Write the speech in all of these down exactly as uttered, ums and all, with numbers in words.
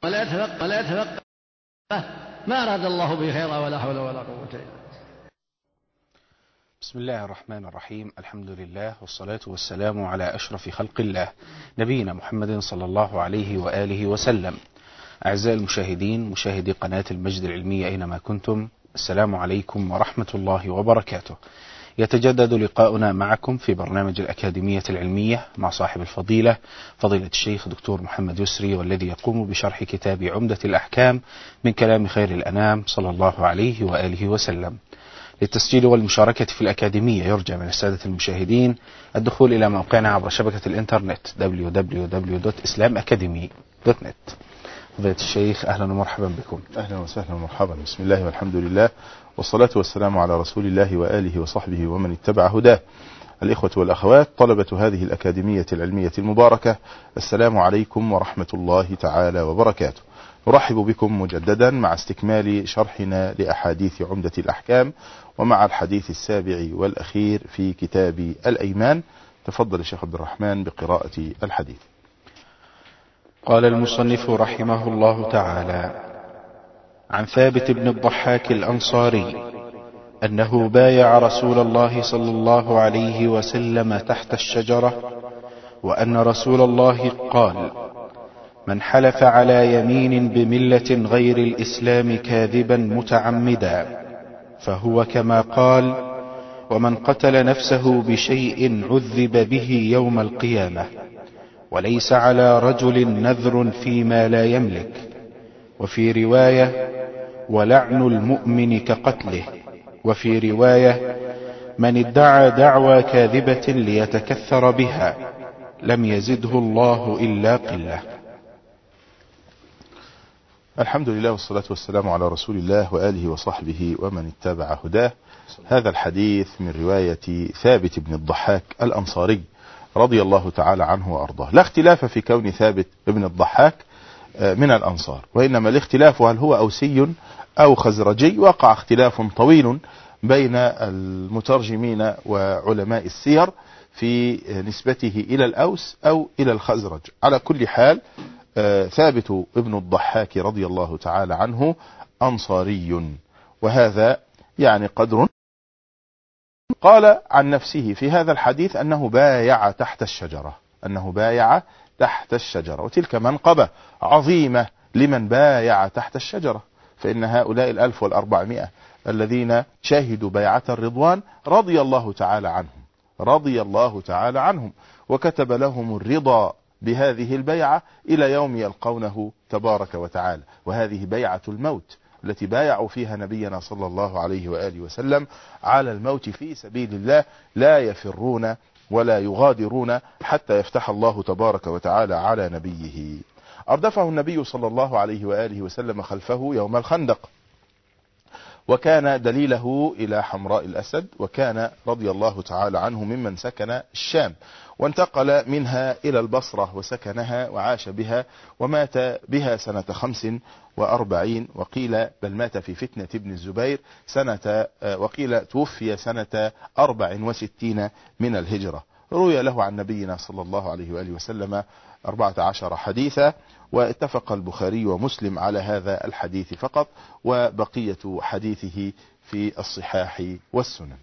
ولا يتفقه ولا يتفقه ما أراد الله به خيرا ولا حول ولا قوة إلا بالله. بسم الله الرحمن الرحيم. الحمد لله والصلاة والسلام على أشرف خلق الله نبينا محمد صلى الله عليه وآله وسلم. أعزائي المشاهدين، مشاهدي قناة المجد العلمية أينما كنتم، السلام عليكم ورحمة الله وبركاته. يتجدد لقاؤنا معكم في برنامج الأكاديمية العلمية مع صاحب الفضيلة فضيلة الشيخ دكتور محمد يسري، والذي يقوم بشرح كتاب عمدة الأحكام من كلام خير الأنام صلى الله عليه وآله وسلم. للتسجيل والمشاركة في الأكاديمية يرجى من السادة المشاهدين الدخول إلى موقعنا عبر شبكة الإنترنت دبليو دبليو دبليو دوت إسلام أكاديمي دوت نت. فضيلة الشيخ أهلا ومرحبا بكم. أهلا وسهلا ومرحبا. بسم الله والحمد لله والصلاة والسلام على رسول الله وآله وصحبه ومن اتبع هداه. الإخوة والأخوات، طلبة هذه الأكاديمية العلمية المباركة، السلام عليكم ورحمة الله تعالى وبركاته. نرحب بكم مجددا مع استكمال شرحنا لأحاديث عمدة الأحكام ومع الحديث السابع والأخير في كتاب الأيمان. تفضل الشيخ عبد الرحمن بقراءة الحديث. قال المصنف رحمه الله تعالى: عن ثابت بن الضحاك الأنصاري أنه بايع رسول الله صلى الله عليه وسلم تحت الشجرة، وأن رسول الله قال: من حلف على يمين بملة غير الإسلام كاذبا متعمدا فهو كما قال، ومن قتل نفسه بشيء عذب به يوم القيامة، وليس على رجل نذر فيما لا يملك. وفي رواية: ولعن المؤمن كقتله. وفي رواية: من ادعى دعوى كاذبة ليتكثر بها لم يزده الله إلا قلة. الحمد لله والصلاة والسلام على رسول الله وآله وصحبه ومن اتبع هداه. هذا الحديث من رواية ثابت بن الضحاك الأنصاري رضي الله تعالى عنه وأرضاه. لا اختلاف في كون ثابت بن الضحاك من الأنصار، وإنما الاختلاف هل هو أوسي أو خزرجي. وقع اختلاف طويل بين المترجمين وعلماء السير في نسبته إلى الأوس أو إلى الخزرج. على كل حال، ثابت ابن الضحاك رضي الله تعالى عنه أنصاري، وهذا يعني قدر. قال عن نفسه في هذا الحديث أنه بايع تحت الشجرة، أنه بايع تحت الشجرة، وتلك منقبة عظيمة لمن بايع تحت الشجرة، فإن هؤلاء الألف والأربعمائة الذين شاهدوا بيعة الرضوان رضي الله تعالى عنهم، رضي الله تعالى عنهم، وكتب لهم الرضا بهذه البيعة إلى يوم يلقونه تبارك وتعالى. وهذه بيعة الموت التي بايعوا فيها نبينا صلى الله عليه وآله وسلم على الموت في سبيل الله، لا يفرون ولا يغادرون حتى يفتح الله تبارك وتعالى على نبيه. أردفه النبي صلى الله عليه وآله وسلم خلفه يوم الخندق، وكان دليله إلى حمراء الأسد، وكان رضي الله تعالى عنه ممن سكن الشام، وانتقل منها إلى البصرة وسكنها وعاش بها، ومات بها سنة خمس وأربعين، وقيل بل مات في فتنة ابن الزبير سنة، وقيل توفي سنة أربع وستين من الهجرة. روي له عن نبينا صلى الله عليه وآله وسلم أربعة عشر حديثا، واتفق البخاري ومسلم على هذا الحديث فقط، وبقية حديثه في الصحاح والسنن.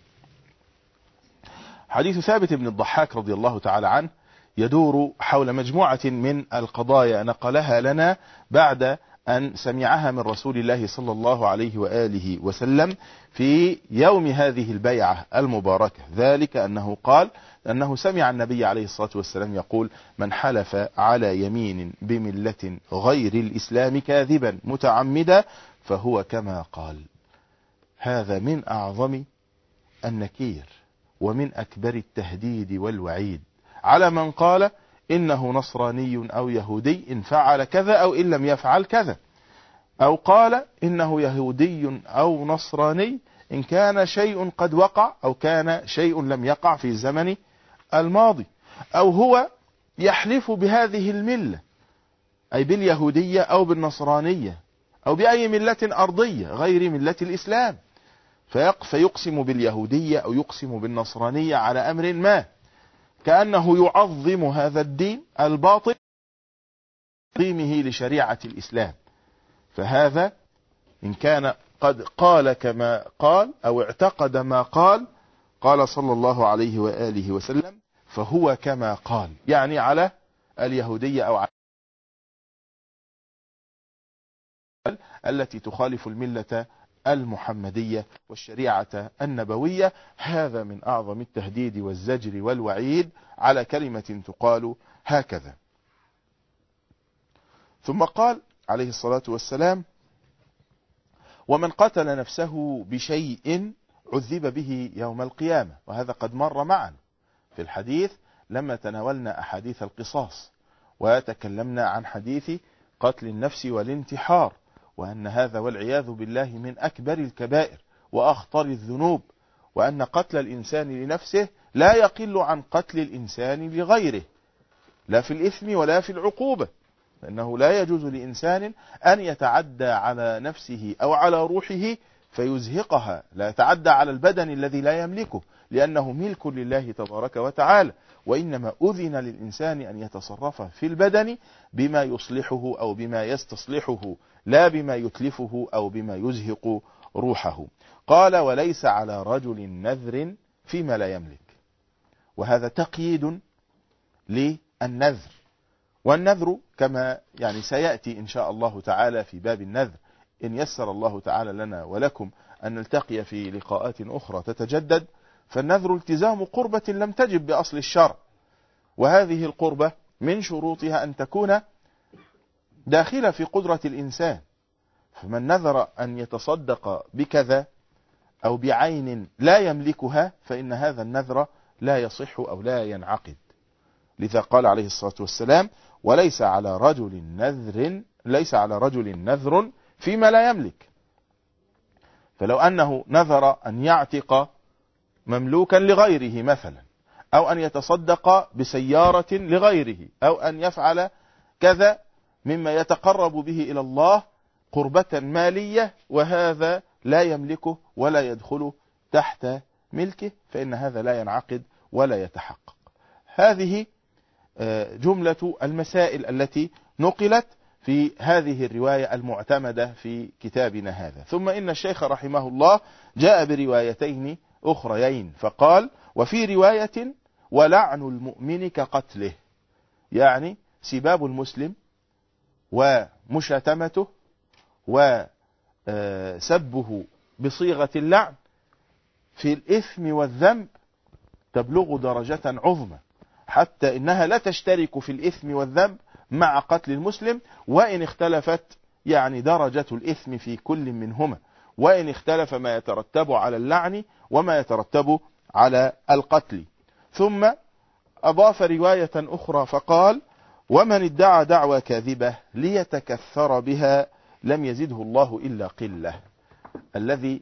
حديث ثابت بن الضحاك رضي الله تعالى عنه يدور حول مجموعة من القضايا نقلها لنا بعد أن سمعها من رسول الله صلى الله عليه وآله وسلم في يوم هذه البيعة المباركة. ذلك أنه قال أنه سمع النبي عليه الصلاة والسلام يقول: من حلف على يمين بملة غير الإسلام كاذبا متعمدا فهو كما قال. هذا من أعظم النكير ومن أكبر التهديد والوعيد على من قال إنه نصراني أو يهودي إن فعل كذا أو إن لم يفعل كذا، أو قال إنه يهودي أو نصراني إن كان شيء قد وقع أو كان شيء لم يقع في الزمن الماضي، أو هو يحلف بهذه الملة أي باليهودية أو بالنصرانية أو بأي ملة أرضية غير ملة الإسلام، فيقسم باليهودية أو يقسم بالنصرانية على أمر ما، كأنه يعظم هذا الدين الباطل تعظيمه لشريعة الإسلام. فهذا إن كان قد قال كما قال أو اعتقد ما قال قال صلى الله عليه وآله وسلم فهو كما قال، يعني على اليهودية أو على التي تخالف الملة المحمدية والشريعة النبوية. هذا من أعظم التهديد والزجر والوعيد على كلمة تقال هكذا. ثم قال عليه الصلاة والسلام ومن قتل نفسه بشيء عذب به يوم القيامة. وهذا قد مر معنا في الحديث لما تناولنا أحاديث القصاص وتكلمنا عن حديث قتل النفس والانتحار، وأن هذا والعياذ بالله من أكبر الكبائر وأخطر الذنوب، وأن قتل الإنسان لنفسه لا يقل عن قتل الإنسان لغيره، لا في الإثم ولا في العقوبة، فإنه لا يجوز لإنسان أن يتعدى على نفسه أو على روحه فيزهقها، لا يتعدى على البدن الذي لا يملكه لأنه ملك لله تبارك وتعالى، وإنما أذن للإنسان أن يتصرف في البدن بما يصلحه أو بما يستصلحه، لا بما يتلفه أو بما يزهق روحه. قال وليس على رجل نذر فيما لا يملك. وهذا تقييد للنذر، والنذر كما يعني سيأتي إن شاء الله تعالى في باب النذر إن يسر الله تعالى لنا ولكم أن نلتقي في لقاءات أخرى تتجدد. فالنذر التزام قربة لم تجب بأصل الشرع، وهذه القربة من شروطها أن تكون داخلة في قدرة الإنسان. فمن نذر أن يتصدق بكذا أو بعين لا يملكها فإن هذا النذر لا يصح أو لا ينعقد. لذا قال عليه الصلاة والسلام وليس على رجل نذر ليس على رجل نذر فيما لا يملك. فلو أنه نذر أن يعتق مملوكا لغيره مثلا، أو أن يتصدق بسيارة لغيره، أو أن يفعل كذا مما يتقرب به إلى الله قربة مالية وهذا لا يملكه ولا يدخل تحت ملكه، فإن هذا لا ينعقد ولا يتحقق. هذه جملة المسائل التي نقلت في هذه الرواية المعتمدة في كتابنا هذا. ثم إن الشيخ رحمه الله جاء بروايتين أخريين فقال وفي رواية ولعن المؤمن كقتله، يعني سباب المسلم ومشاتمته وسبه بصيغة اللعن في الإثم والذنب تبلغ درجة عظمى، حتى إنها لا تشترك في الإثم والذنب مع قتل المسلم، وإن اختلفت يعني درجة الإثم في كل منهما، وإن اختلف ما يترتب على اللعن وما يترتب على القتل. ثم أضاف رواية أخرى فقال ومن ادعى دعوى كاذبة ليتكثر بها لم يزده الله إلا قلة. الذي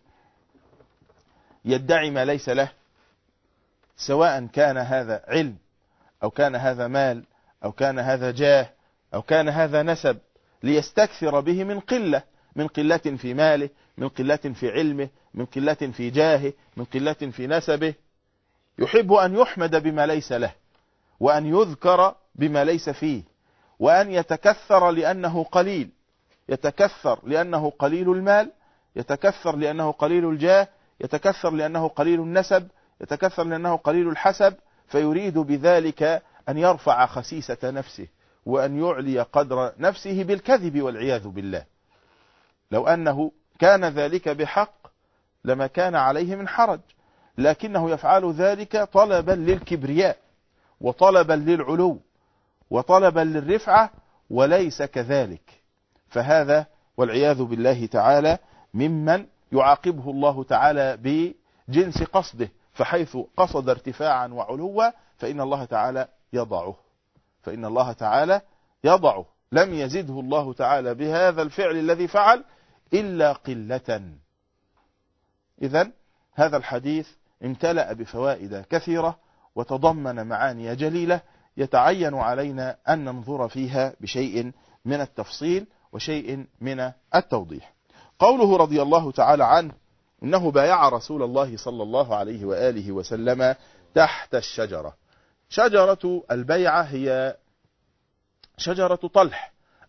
يدعي ما ليس له، سواء كان هذا علم أو كان هذا مال أو كان هذا جاه أو كان هذا نسب، ليستكثر به من قلة، من قلة في ماله، من قلة في علمه، من قلة في جاهه، من قلة في نسبه، يحب أن يحمد بما ليس له، وأن يذكر بما ليس فيه، وأن يتكثر لأنه قليل، يتكثر لأنه قليل المال، يتكثر لأنه قليل الجاه، يتكثر لأنه قليل النسب، يتكثر لأنه قليل الحسب، فيريد بذلك أن يرفع خسيسة نفسه وأن يعلي قدر نفسه بالكذب والعياذ بالله. لو أنه كان ذلك بحق لما كان عليه من حرج، لكنه يفعل ذلك طلبا للكبرياء وطلبا للعلو وطلبا للرفعة، وليس كذلك. فهذا والعياذ بالله تعالى ممن يعاقبه الله تعالى بجنس قصده، فحيث قصد ارتفاعا وعلوا فإن الله تعالى يضعه، فإن الله تعالى يضعه، لم يزده الله تعالى بهذا الفعل الذي فعل إلا قلة. إذن هذا الحديث امتلأ بفوائد كثيرة وتضمن معاني جليلة يتعين علينا أن ننظر فيها بشيء من التفصيل وشيء من التوضيح. قوله رضي الله تعالى عنه إنه بايع رسول الله صلى الله عليه وآله وسلم تحت الشجرة. شجرة البيعة هي شجرة طلح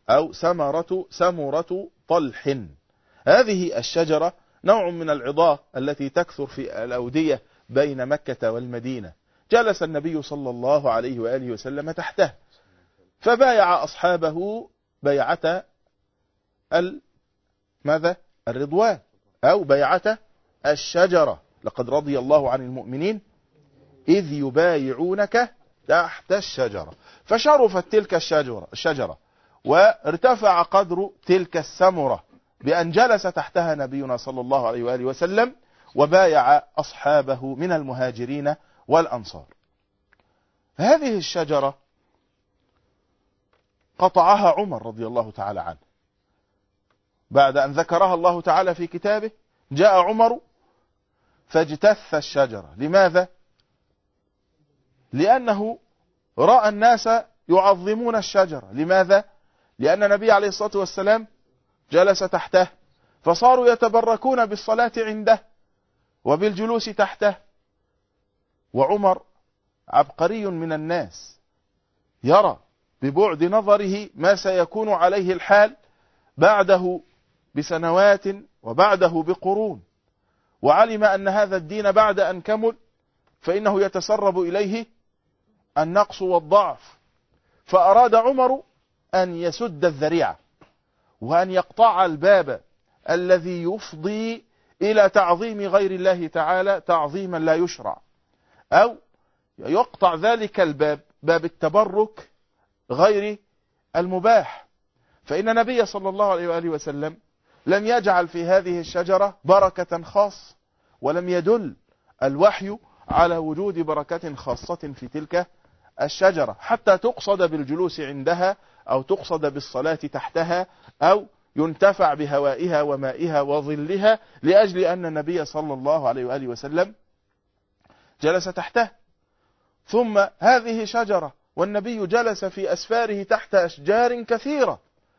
أو سمرة سمرة طلح. هذه الشجرة نوع من العضاء التي تكثر في الأودية بين مكة والمدينة. جلس النبي صلى الله عليه وآله وسلم تحته، فبايع أصحابه بيعة ال... ماذا؟ الرضوان، أو بيعة الشجرة. لقد رضي الله عن المؤمنين إذ يبايعونك تحت الشجرة. فشرفت تلك الشجرة الشجرة وارتفع قدر تلك السمرة بأن جلس تحتها نبينا صلى الله عليه وآله وسلم وبايع أصحابه من المهاجرين والأنصار. هذه الشجرة قطعها عمر رضي الله تعالى عنه بعد أن ذكرها الله تعالى في كتابه. جاء عمر فاجتث الشجرة. لماذا؟ لأنه رأى الناس يعظمون الشجرة. لماذا؟ لأن النبي عليه الصلاة والسلام جلس تحته، فصاروا يتبركون بالصلاة عنده وبالجلوس تحته. وعمر عبقري من الناس، يرى ببعد نظره ما سيكون عليه الحال بعده بسنوات وبعده بقرون، وعلم أن هذا الدين بعد أن كمل فإنه يتسرب إليه النقص والضعف. فأراد عمر أن يسد الذريعة وأن يقطع الباب الذي يفضي إلى تعظيم غير الله تعالى تعظيما لا يشرع، أو يقطع ذلك الباب، باب التبرك غير المباح. فإن النبي صلى الله عليه وآله وسلم لم يجعل في هذه الشجرة بركة خاص، ولم يدل الوحي على وجود بركة خاصة في تلك الشجرة حتى تقصد بالجلوس عندها، أو تقصد بالصلاة تحتها، أو ينتفع بهوائها ومائها وظلها، لأجل أن النبي صلى الله عليه وآله وسلم جلس تحته. ثم هذه شجرة والنبي جلس في أسفاره تحت أشجار كثيرة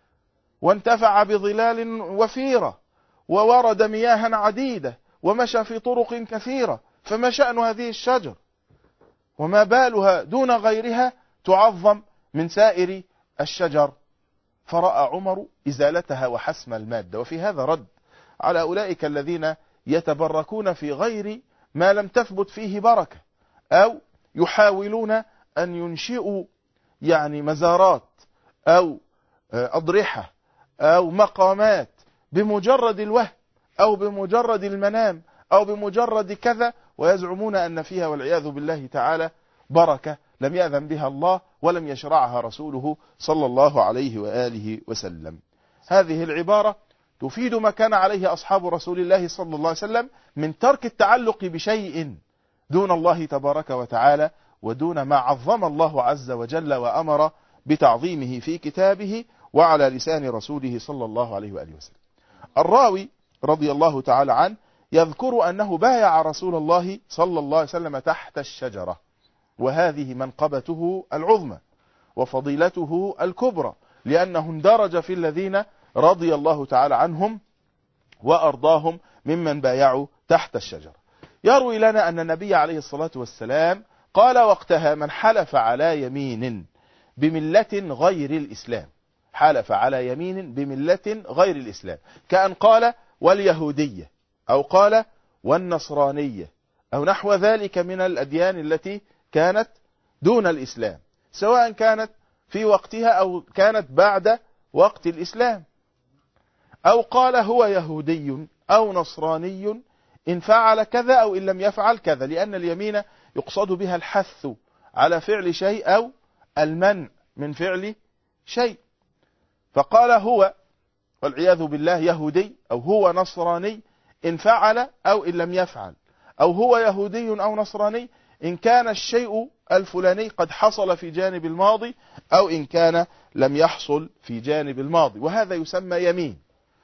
وانتفع بظلال وفيرة وورد مياها عديدة ومشى في طرق كثيرة. فما شأن هذه الشجر؟ وما بالها دون غيرها تعظم من سائر الشجر؟ فرأى عمر إزالتها وحسم المادة. وفي هذا رد على أولئك الذين يتبركون في غير ما لم تثبت فيه بركة، أو يحاولون أن ينشئوا يعني مزارات أو أضرحة أو مقامات بمجرد الوهم أو بمجرد المنام أو بمجرد كذا، ويزعمون أن فيها والعياذ بالله تعالى بركة لم يأذن بها الله ولم يشرعها رسوله صلى الله عليه وآله وسلم. هذه العبارة تفيد ما كان عليه أصحاب رسول الله صلى الله عليه وسلم من ترك التعلق بشيء دون الله تبارك وتعالى ودون ما عظم الله عز وجل وأمر بتعظيمه في كتابه وعلى لسان رسوله صلى الله عليه وآله وسلم. الراوي رضي الله تعالى عنه يذكر أنه بايع رسول الله صلى الله عليه وسلم تحت الشجرة، وهذه منقبته العظمى وفضيلته الكبرى، لأنه اندرج في الذين رضي الله تعالى عنهم وأرضاهم ممن بايعوا تحت الشجرة. يروي لنا أن النبي عليه الصلاة والسلام قال وقتها: من حلف على يمين بملة غير الإسلام، حلف على يمين بملة غير الإسلام، كأن قال واليهودية أو قال والنصرانية أو نحو ذلك من الأديان التي كانت دون الإسلام، سواء كانت في وقتها أو كانت بعد وقت الإسلام، أو قال هو يهودي أو نصراني إن فعل كذا أو إن لم يفعل كذا، لأن اليمين يقصد بها الحث على فعل شيء أو المنع من فعل شيء. فقال هو والعياذ بالله يهودي أو هو نصراني إن فعل أو إن لم يفعل، أو هو يهودي أو نصراني إن كان الشيء الفلاني قد حصل في جانب الماضي أو إن كان لم يحصل في جانب الماضي، وهذا يسمى يمين.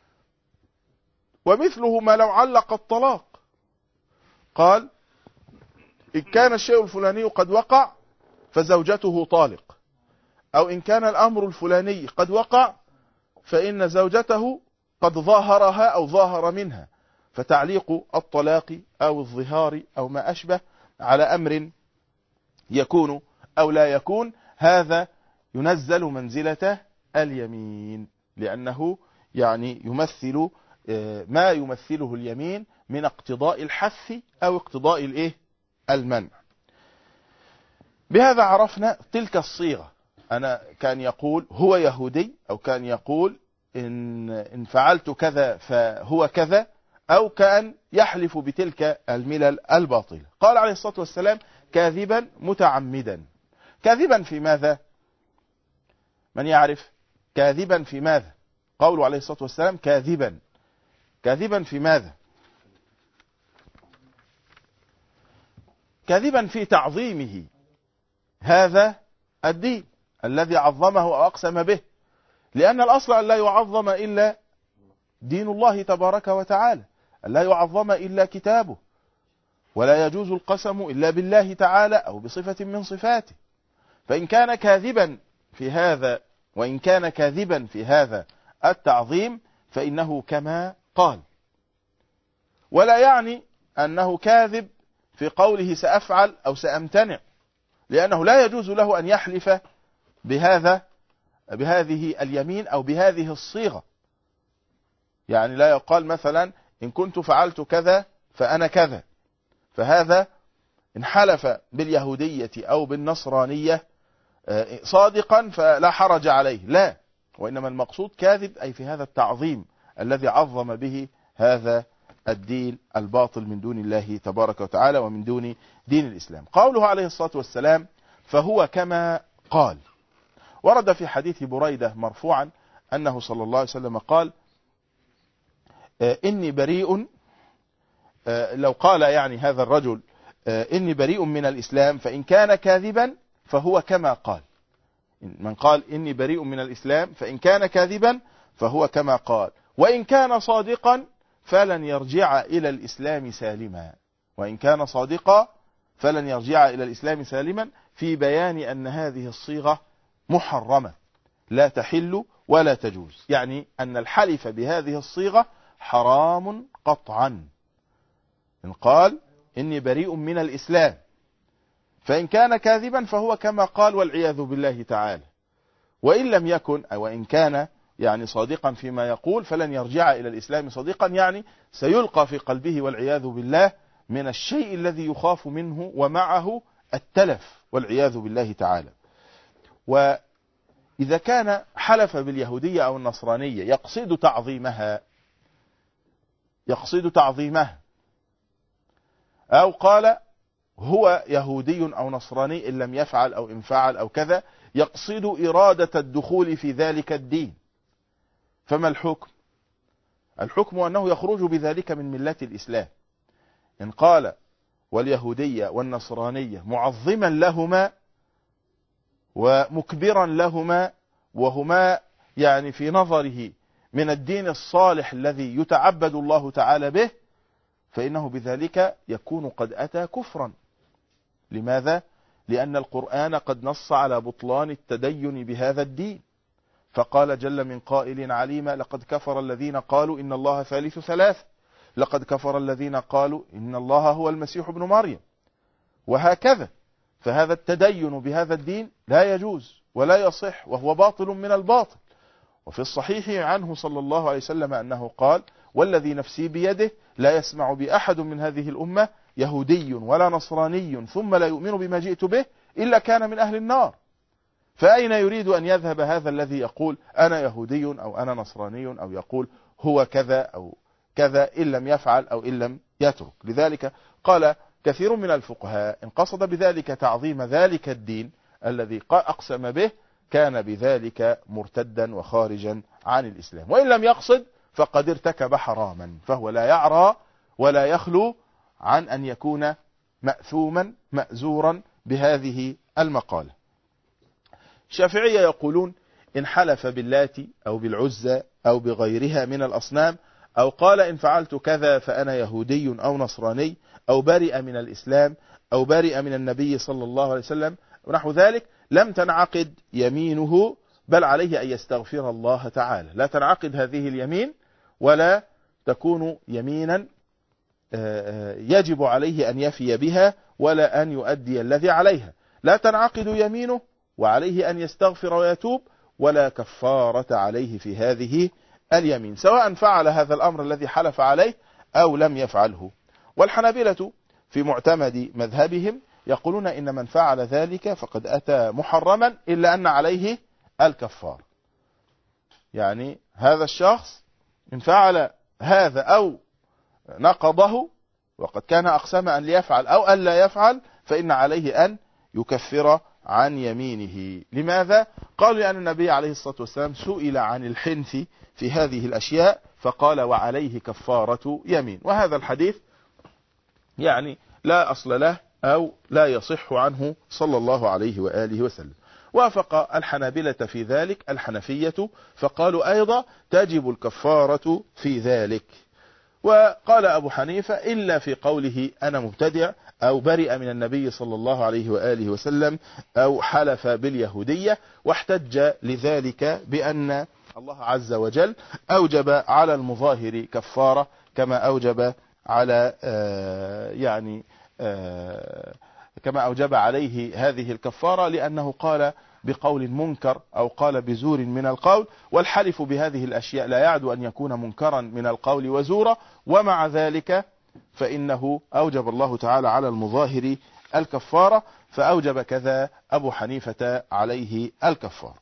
ومثله ما لو علق الطلاق، قال إن كان الشيء الفلاني قد وقع فزوجته طالق، أو إن كان الأمر الفلاني قد وقع فإن زوجته قد ظاهرها أو ظاهر منها، فتعليق الطلاق أو الظهار أو ما أشبه على أمر يكون أو لا يكون، هذا ينزل منزلة اليمين، لأنه يعني يمثل ما يمثله اليمين من اقتضاء الحث أو اقتضاء الإيه؟ المنع. بهذا عرفنا تلك الصيغة. أنا كان يقول هو يهودي، أو كان يقول إن, إن فعلت كذا فهو كذا، أو كان يحلف بتلك الملل الباطلة. قال عليه الصلاة والسلام كاذبا متعمدا. كاذبا في ماذا؟ من يعرف؟ كاذبا في ماذا؟ قوله عليه الصلاة والسلام كاذبا، كاذبا في ماذا؟ كاذبا في تعظيمه هذا الدين الذي عظمه أو أقسم به، لأن الأصل أن لا يعظم إلا دين الله تبارك وتعالى، أن لا يعظم إلا كتابه، ولا يجوز القسم إلا بالله تعالى أو بصفة من صفاته. فإن كان كاذبا في هذا، وإن كان كاذبا في هذا التعظيم، فإنه كما قال. ولا يعني أنه كاذب في قوله سأفعل أو سأمتنع، لأنه لا يجوز له أن يحلف بهذا بهذه اليمين أو بهذه الصيغة. يعني لا يقال مثلا إن كنت فعلت كذا فأنا كذا، فهذا إن حلف باليهودية أو بالنصرانية صادقا فلا حرج عليه، لا، وإنما المقصود كاذب أي في هذا التعظيم الذي عظم به هذا الدين الباطل من دون الله تبارك وتعالى ومن دون دين الإسلام. قوله عليه الصلاة والسلام فهو كما قال، ورد في حديث بريدة مرفوعا أنه صلى الله عليه وسلم قال إني بريء، لو قال يعني هذا الرجل إني بريء من الإسلام فإن كان كاذبا فهو كما قال. من قال إني بريء من الإسلام فإن كان كاذبا فهو كما قال، وإن كان صادقا فلن يرجع إلى الإسلام سالما. وإن كان صادقا فلن يرجع إلى الإسلام سالما، في بيان أن هذه الصيغة محرمة لا تحل ولا تجوز، يعني أن الحلف بهذه الصيغة حرام قطعا. إن قال إني بريء من الإسلام فإن كان كاذبا فهو كما قال والعياذ بالله تعالى، وإن لم يكن أو إن كان يعني صادقا فيما يقول فلن يرجع إلى الإسلام صديقا، يعني سيلقى في قلبه والعياذ بالله من الشيء الذي يخاف منه ومعه التلف والعياذ بالله تعالى. وإذا كان حلف باليهودية أو النصرانية يقصد تعظيمها يقصد تعظيمها أو قال هو يهودي أو نصراني إن لم يفعل أو إن فعل أو كذا، يقصد إرادة الدخول في ذلك الدين، فما الحكم؟ الحكم أنه يخرج بذلك من ملة الإسلام. إن قال واليهودية والنصرانية معظما لهما ومكبرا لهما وهما يعني في نظره من الدين الصالح الذي يتعبد الله تعالى به، فإنه بذلك يكون قد أتى كفرا. لماذا؟ لأن القرآن قد نص على بطلان التدين بهذا الدين، فقال جل من قائل عليما لقد كفر الذين قالوا إن الله ثالث ثلاث، لقد كفر الذين قالوا إن الله هو المسيح ابن مريم، وهكذا. فهذا التدين بهذا الدين لا يجوز ولا يصح وهو باطل من الباطل. وفي الصحيح عنه صلى الله عليه وسلم أنه قال والذي نفسي بيده لا يسمع بأحد من هذه الأمة يهودي ولا نصراني ثم لا يؤمن بما جئت به إلا كان من أهل النار. فأين يريد أن يذهب هذا الذي يقول أنا يهودي أو أنا نصراني أو يقول هو كذا أو كذا إن لم يفعل أو إن لم يترك؟ لذلك قال كثير من الفقهاء إن قصد بذلك تعظيم ذلك الدين الذي أقسم به كان بذلك مرتدا وخارجا عن الإسلام، وإن لم يقصد فقد ارتكب حراما، فهو لا يعرى ولا يخلو عن أن يكون مأثوما مأزورا بهذه المقالة. الشافعية يقولون إن حلف باللات أو بالعزى أو بغيرها من الأصنام أو قال إن فعلت كذا فأنا يهودي أو نصراني أو برئ من الإسلام أو برئ من النبي صلى الله عليه وسلم ونحو ذلك لم تنعقد يمينه، بل عليه أن يستغفر الله تعالى. لا تنعقد هذه اليمين ولا تكون يمينا يجب عليه أن يفي بها ولا أن يؤدي الذي عليها. لا تنعقد يمينه وعليه أن يستغفر ويتوب، ولا كفارة عليه في هذه اليمين، سواء فعل هذا الأمر الذي حلف عليه أو لم يفعله. والحنابلة في معتمد مذهبهم يقولون إن من فعل ذلك فقد أتى محرما إلا أن عليه الكفار. يعني هذا الشخص إن فعل هذا أو نقضه وقد كان أقسم أن ليفعل أو أن لا يفعل فإن عليه أن يكفر عن يمينه. لماذا؟ قالوا لأن النبي عليه الصلاة والسلام سئل عن الحنث في هذه الأشياء فقال وعليه كفارة يمين، وهذا الحديث يعني لا أصل له أو لا يصح عنه صلى الله عليه وآله وسلم. وافق الحنابلة في ذلك الحنفية فقالوا أيضا تجب الكفارة في ذلك. وقال أبو حنيفة إلا في قوله أنا مبتدع أو برئ من النبي صلى الله عليه وآله وسلم أو حلف باليهودية، واحتج لذلك بأن الله عز وجل أوجب على المظاهر كفارة كما أوجب على آه يعني آه كما أوجب عليه هذه الكفارة، لأنه قال بقول منكر أو قال بزور من القول، والحلف بهذه الأشياء لا يعدو أن يكون منكرا من القول وزورا، ومع ذلك فإنه أوجب الله تعالى على المظاهر الكفارة، فأوجب كذا أبو حنيفة عليه الكفارة.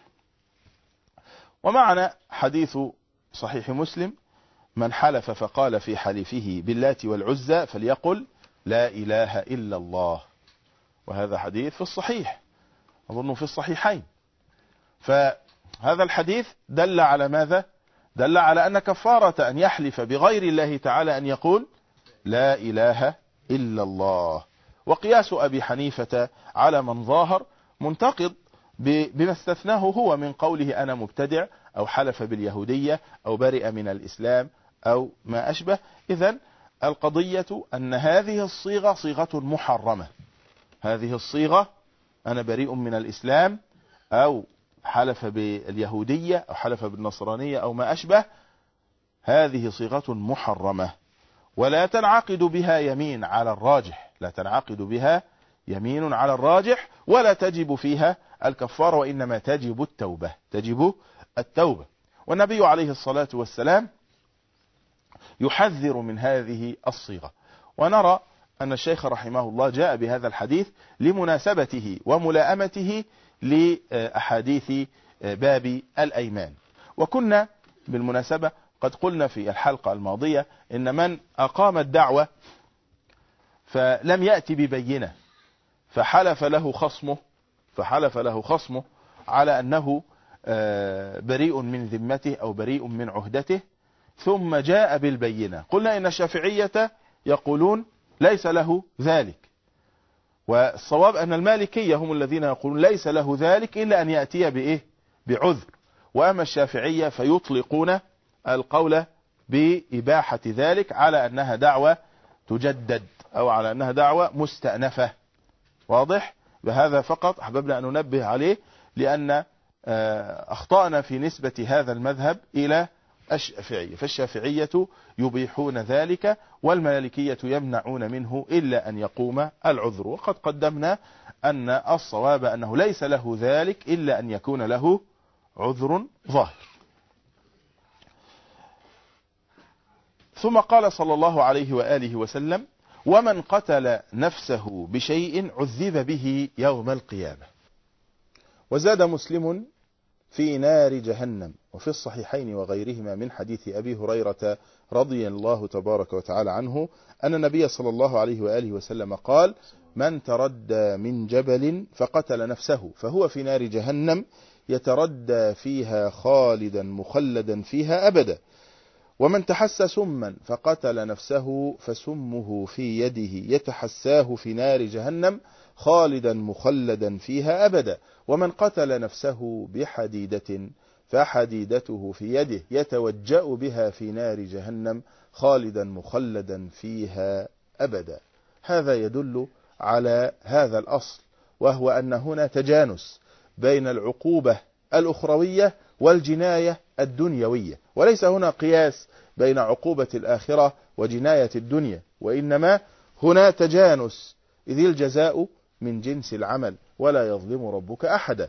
ومعنا حديث صحيح مسلم من حلف فقال في حلفه باللات والعزى فليقل لا إله إلا الله، وهذا حديث في الصحيح أظنه في الصحيحين. فهذا الحديث دل على ماذا؟ دل على أن كفارة أن يحلف بغير الله تعالى أن يقول لا إله إلا الله. وقياس أبي حنيفة على من ظاهر منتقض بما استثناه هو من قوله أنا مبتدع أو حلف باليهودية أو برئ من الإسلام أو ما أشبه. إذن القضية أن هذه الصيغة صيغة محرمة، هذه الصيغة أنا بريء من الإسلام أو حلف باليهودية أو حلف بالنصرانية أو ما أشبه، هذه صيغة محرمة ولا تنعقد بها يمين على الراجح، لا تنعقد بها يمين على الراجح ولا تجب فيها الكفارة، وإنما تجب التوبة، تجب التوبة. والنبي عليه الصلاة والسلام يحذر من هذه الصيغة. ونرى أن الشيخ رحمه الله جاء بهذا الحديث لمناسبته وملائمته لأحاديث باب الأيمان. وكنا بالمناسبة قد قلنا في الحلقة الماضية إن من أقام الدعوة فلم يأتي ببينة فحلف له خصمه فحلف له خصمه على أنه بريء من ذمته أو بريء من عهدته ثم جاء بالبينة، قلنا إن الشافعية يقولون ليس له ذلك، والصواب أن المالكية هم الذين يقولون ليس له ذلك إلا أن يأتي بإيه؟ بعذر. وأما الشافعية فيطلقون القول بإباحة ذلك على أنها دعوة تجدد أو على أنها دعوة مستأنفة. واضح؟ بهذا فقط أحببنا أن ننبه عليه، لأن أخطأنا في نسبة هذا المذهب إلى الشافعية، فالشافعية يبيحون ذلك والمالكية يمنعون منه إلا أن يقوم العذر. وقد قدمنا أن الصواب أنه ليس له ذلك إلا أن يكون له عذر ظاهر. ثم قال صلى الله عليه وآله وسلم ومن قتل نفسه بشيء عذب به يوم القيامة. وزاد مسلم في نار جهنم. وفي الصحيحين وغيرهما من حديث أبي هريرة رضي الله تبارك وتعالى عنه أن النبي صلى الله عليه وآله وسلم قال من تردى من جبل فقتل نفسه فهو في نار جهنم يتردى فيها خالدا مخلدا فيها أبدا، ومن تحسى سما فقتل نفسه فسمه في يده يتحساه في نار جهنم خالدا مخلدا فيها أبدا، ومن قتل نفسه بحديدة فحديدته في يده يتوجأ بها في نار جهنم خالدا مخلدا فيها أبدا. هذا يدل على هذا الأصل، وهو أن هنا تجانس بين العقوبة الأخروية والجناية الدنيوية، وليس هنا قياس بين عقوبة الآخرة وجناية الدنيا، وإنما هنا تجانس، إذ الجزاء من جنس العمل ولا يظلم ربك أحدا.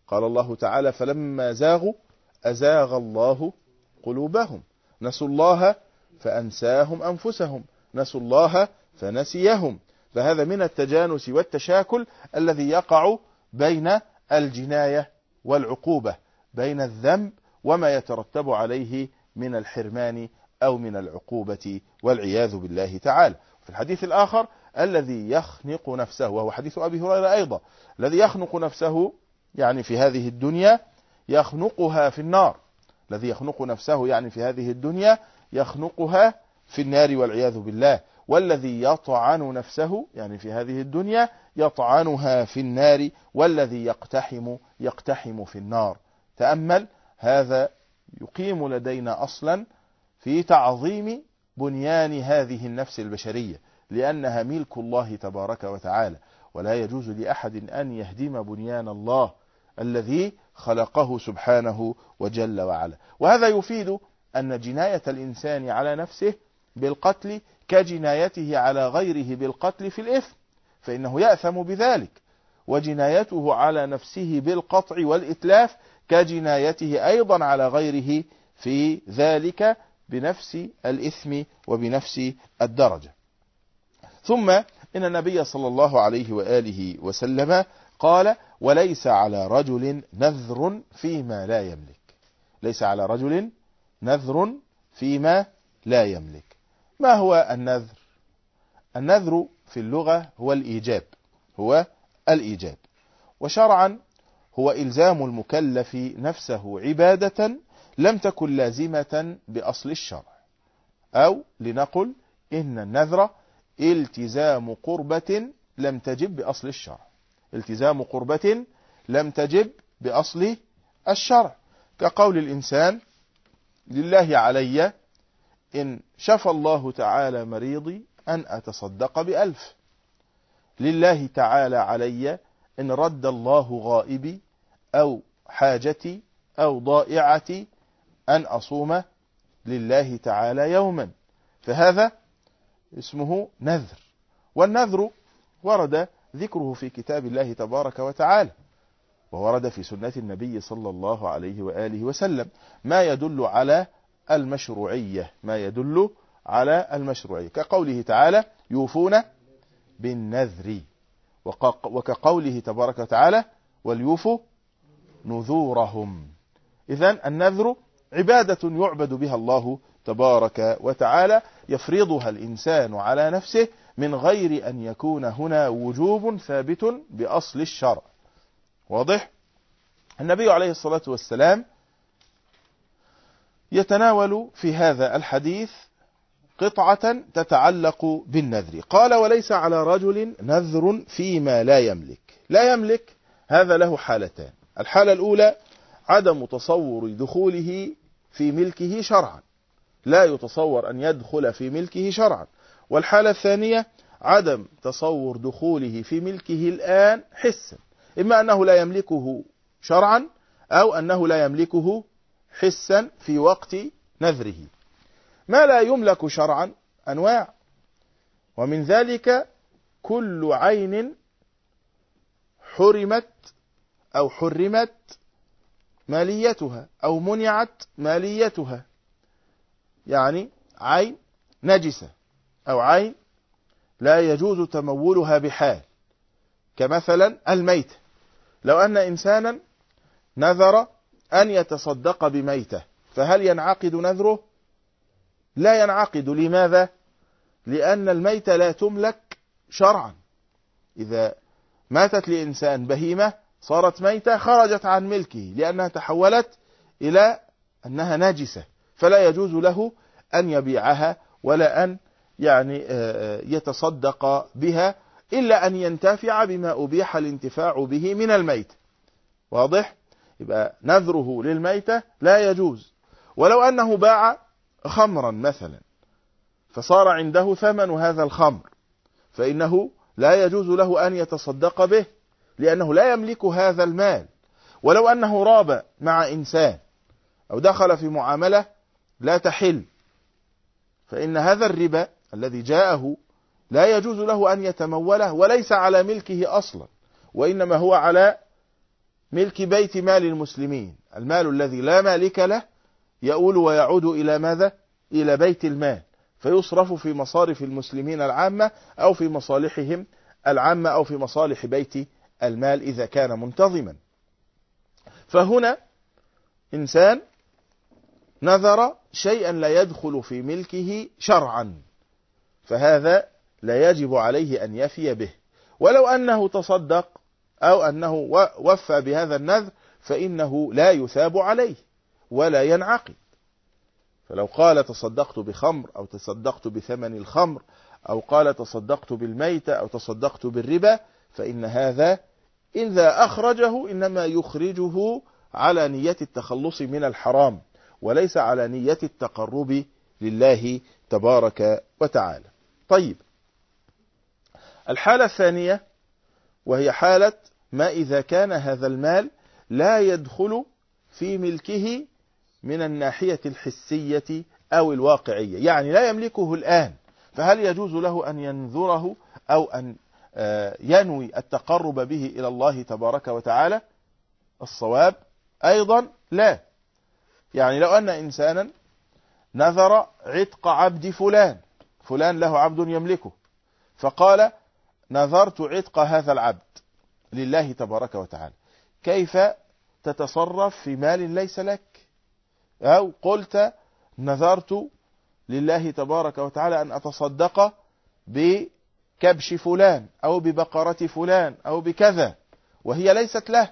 قال الله تعالى فلما زاغوا أزاغ الله قلوبهم، نسوا الله فأنساهم أنفسهم، نسوا الله فنسيهم. فهذا من التجانس والتشاكل الذي يقع بين الجناية والعقوبة، بين الذنب وما يترتب عليه من الحرمان أو من العقوبة والعياذ بالله تعالى. في الحديث الآخر الذي يخنق نفسه، وهو حديث أبي هريرة أيضا، الذي يخنق نفسه يعني في هذه الدنيا يخنقها في النار، الذي يخنق نفسه يعني في هذه الدنيا يخنقها في النار والعياذ بالله، والذي يطعن نفسه يعني في هذه الدنيا يطعنها في النار، والذي يقتحم يقتحم في النار. تأمل، هذا يقيم لدينا أصلا في تعظيم بنيان هذه النفس البشرية، لأنها ملك الله تبارك وتعالى، ولا يجوز لأحد أن يهدم بنيان الله الذي خلقه سبحانه وجل وعلا. وهذا يفيد أن جناية الإنسان على نفسه بالقتل كجنايته على غيره بالقتل في الإثم، فإنه يأثم بذلك، وجنايته على نفسه بالقطع والإتلاف كجنايته أيضا على غيره في ذلك بنفس الإثم وبنفس الدرجة. ثم إن النبي صلى الله عليه وآله وسلم قال وليس على رجل نذر فيما لا يملك، ليس على رجل نذر فيما لا يملك. ما هو النذر؟ النذر في اللغة هو الإيجاب، هو الإيجاب، وشرعا هو إلزام المكلف نفسه عبادة لم تكن لازمة بأصل الشرع، أو لنقل إن النذر التزام قربة لم تجب بأصل الشرع، التزام قربة لم تجب بأصل الشرع، كقول الإنسان لله علي إن شفى الله تعالى مريضي أن أتصدق بألف، لله تعالى علي إن رد الله غائبي أو حاجتي أو ضائعتي أن أصوم لله تعالى يوما، فهذا اسمه نذر. والنذر ورد ذكره في كتاب الله تبارك وتعالى، وورد في سنة النبي صلى الله عليه وآله وسلم ما يدل على المشروعية، ما يدل على المشروعية، كقوله تعالى يوفون بالنذر، وكقوله تبارك وتعالى وليوفوا نذورهم. إذن النذر عبادة يعبد بها الله تبارك وتعالى، يفرضها الإنسان على نفسه من غير أن يكون هنا وجوب ثابت بأصل الشرع. واضح؟ النبي عليه الصلاة والسلام يتناول في هذا الحديث قطعة تتعلق بالنذر. قال وليس على رجل نذر فيما لا يملك. لا يملك هذا له حالتان، الحالة الأولى عدم تصور دخوله في ملكه شرعا، لا يتصور أن يدخل في ملكه شرعا. والحالة الثانية عدم تصور دخوله في ملكه الآن حسا، إما أنه لا يملكه شرعا أو أنه لا يملكه حسا في وقت نذره. ما لا يملك شرعا أنواع، ومن ذلك كل عين حرمت أو حرمت ماليتها أو منعت ماليتها، يعني عين نجسة أو عين لا يجوز تمولها بحال، كمثلا الميتة. لو أن إنسانا نذر أن يتصدق بميتة، فهل ينعقد نذره؟ لا ينعقد. لماذا؟ لأن الميتة لا تملك شرعا. إذا ماتت لإنسان بهيمة صارت ميتة خرجت عن ملكه، لأنها تحولت إلى أنها نجسة، فلا يجوز له أن يبيعها ولا أن يعني يتصدق بها، إلا أن ينتفع بما أبيح الانتفاع به من الميتة. واضح؟ يبقى نذره للميتة لا يجوز. ولو أنه باع خمرا مثلا فصار عنده ثمن هذا الخمر، فإنه لا يجوز له أن يتصدق به، لأنه لا يملك هذا المال. ولو أنه راب مع إنسان أو دخل في معاملة لا تحل، فإن هذا الربا الذي جاءه لا يجوز له أن يتموله، وليس على ملكه أصلا، وإنما هو على ملك بيت مال المسلمين، المال الذي لا مالك له يؤول ويعود إلى ماذا؟ إلى بيت المال، فيصرف في مصارف المسلمين العامة أو في مصالحهم العامة أو في مصالح بيت المال إذا كان منتظما. فهنا إنسان نذر شيئا لا يدخل في ملكه شرعا، فهذا لا يجب عليه أن يفي به، ولو أنه تصدق أو أنه وفى بهذا النذر فإنه لا يثاب عليه ولا ينعقد. فلو قال تصدقت بخمر أو تصدقت بثمن الخمر أو قال تصدقت بالميتة أو تصدقت بالربا، فإن هذا إذا أخرجه إنما يخرجه على نية التخلص من الحرام وليس على نية التقرب لله تبارك وتعالى. طيب، الحالة الثانية وهي حالة ما إذا كان هذا المال لا يدخل في ملكه من الناحية الحسية أو الواقعية، يعني لا يملكه الآن، فهل يجوز له أن ينذره أو أن ينوي التقرب به إلى الله تبارك وتعالى؟ الصواب أيضا لا. يعني لو أن إنسانا نذر عتق عبد فلان، فلان له عبد يملكه، فقال نذرت عتق هذا العبد لله تبارك وتعالى، كيف تتصرف في مال ليس لك؟ أو قلت نذرت لله تبارك وتعالى أن أتصدق بكبش فلان أو ببقرة فلان أو بكذا وهي ليست له،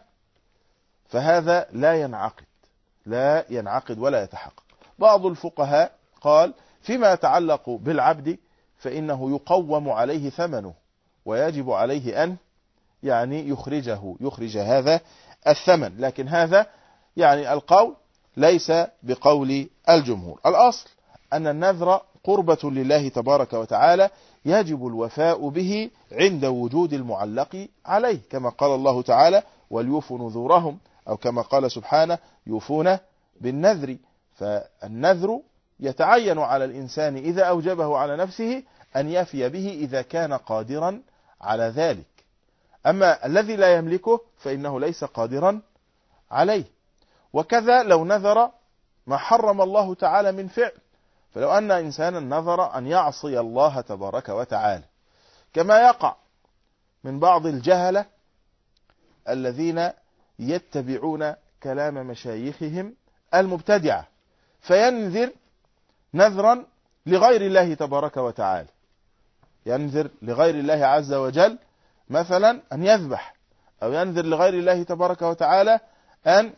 فهذا لا ينعقد لا ينعقد ولا يتحقق. بعض الفقهاء قال فيما يتعلق بالعبد فإنه يقوم عليه ثمنه ويجب عليه أن يعني يخرجه يخرج هذا الثمن، لكن هذا يعني القول ليس بقول الجمهور. الأصل أن النذر قربة لله تبارك وتعالى يجب الوفاء به عند وجود المعلق عليه، كما قال الله تعالى وليوفوا نذورهم، أو كما قال سبحانه يوفون بالنذر. فالنذر يتعين على الإنسان إذا أوجبه على نفسه أن يفي به إذا كان قادرا على ذلك، أما الذي لا يملكه فإنه ليس قادرا عليه. وكذا لو نذر ما حرم الله تعالى من فعل، فلو أن إنسانا نذر أن يعصي الله تبارك وتعالى، كما يقع من بعض الجهلة الذين يتبعون كلام مشايخهم المبتدعة، فينذر نذرا لغير الله تبارك وتعالى، ينذر لغير الله عز وجل مثلا أن يذبح، أو ينذر لغير الله تبارك وتعالى أن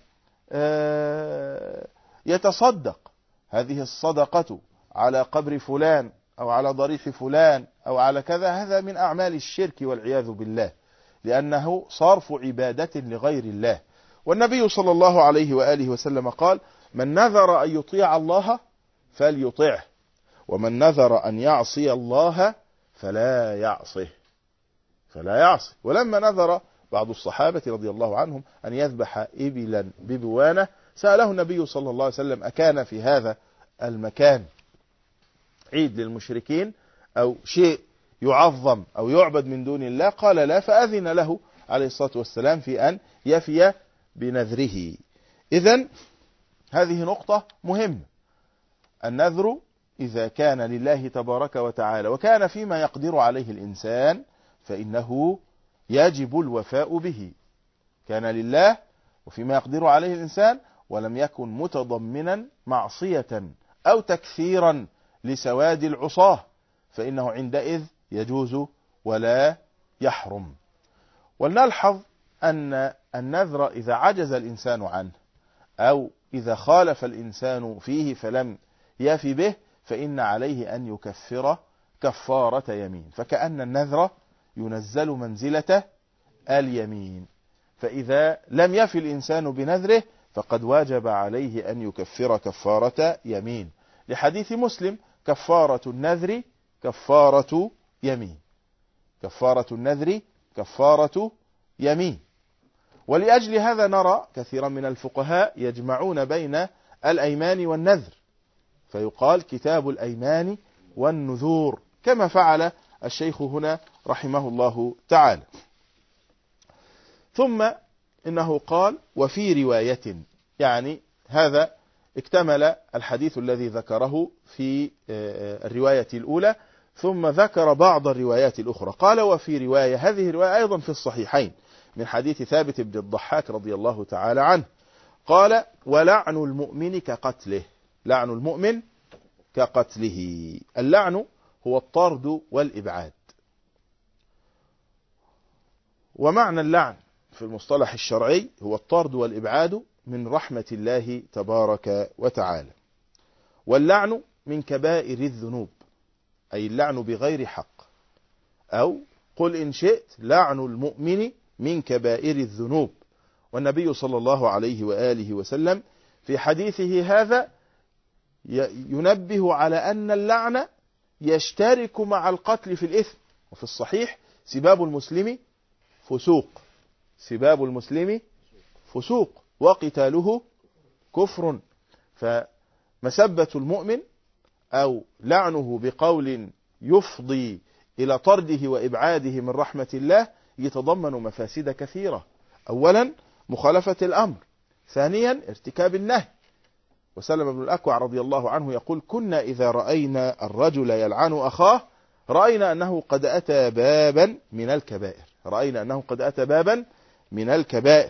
يتصدق، هذه الصدقة على قبر فلان أو على ضريح فلان أو على كذا، هذا من أعمال الشرك والعياذ بالله، لأنه صرف عبادة لغير الله. والنبي صلى الله عليه وآله وسلم قال من نذر أن يطيع الله فليطعه، ومن نذر أن يعصي الله فلا يعصه فلا يعصي. ولما نذر بعض الصحابة رضي الله عنهم أن يذبح إبلا ببوانة، سأله النبي صلى الله عليه وسلم أكان في هذا المكان عيد للمشركين أو شيء يعظم أو يعبد من دون الله؟ قال لا، فأذن له عليه الصلاة والسلام في أن يفي بنذره. إذن هذه نقطة مهمة، النذر إذا كان لله تبارك وتعالى وكان فيما يقدر عليه الإنسان فإنه يجب الوفاء به، كان لله وفيما يقدر عليه الإنسان ولم يكن متضمنا معصية أو تكثيرا لسواد العصاة، فإنه عندئذ يجوز ولا يحرم. ولنلحظ أن النذر إذا عجز الإنسان عنه أو إذا خالف الإنسان فيه فلم يفي به فإن عليه أن يكفر كفارة يمين، فكأن النذر ينزل منزلة اليمين، فإذا لم يفي الإنسان بنذره فقد واجب عليه أن يكفر كفارة يمين، لحديث مسلم كفارة النذر كفارة يمين، كفارة النذر كفارة يمين. ولأجل هذا نرى كثيرا من الفقهاء يجمعون بين الأيمان والنذر، فيقال كتاب الأيمان والنذور، كما فعل الشيخ هنا رحمه الله تعالى. ثم إنه قال وفي رواية، يعني هذا اكتمل الحديث الذي ذكره في الرواية الأولى، ثم ذكر بعض الروايات الأخرى. قال وفي رواية، هذه الرواية أيضا في الصحيحين من حديث ثابت بن الضحاك رضي الله تعالى عنه، قال ولعن المؤمن كقتله. لعن المؤمن كقتله. اللعن هو الطرد والإبعاد. ومعنى اللعن في المصطلح الشرعي هو الطرد والإبعاد من رحمة الله تبارك وتعالى. واللعن من كبائر الذنوب، أي اللعن بغير حق، أو قل إن شئت لعن المؤمن من كبائر الذنوب. والنبي صلى الله عليه وآله وسلم في حديثه هذا ينبه على أن اللعن يشترك مع القتل في الإثم. وفي الصحيح سباب المسلم فسوق، سباب المسلم فسوق وقتاله كفر. فمسبة المؤمن أو لعنه بقول يفضي إلى طرده وإبعاده من رحمة الله يتضمن مفاسد كثيرة. أولا مخالفة الأمر، ثانيا ارتكاب النهي. وسلم بن الأكوع رضي الله عنه يقول كنا إذا رأينا الرجل يلعن أخاه رأينا أنه قد أتى بابا من الكبائر، رأينا أنه قد أتى بابا من الكبائر.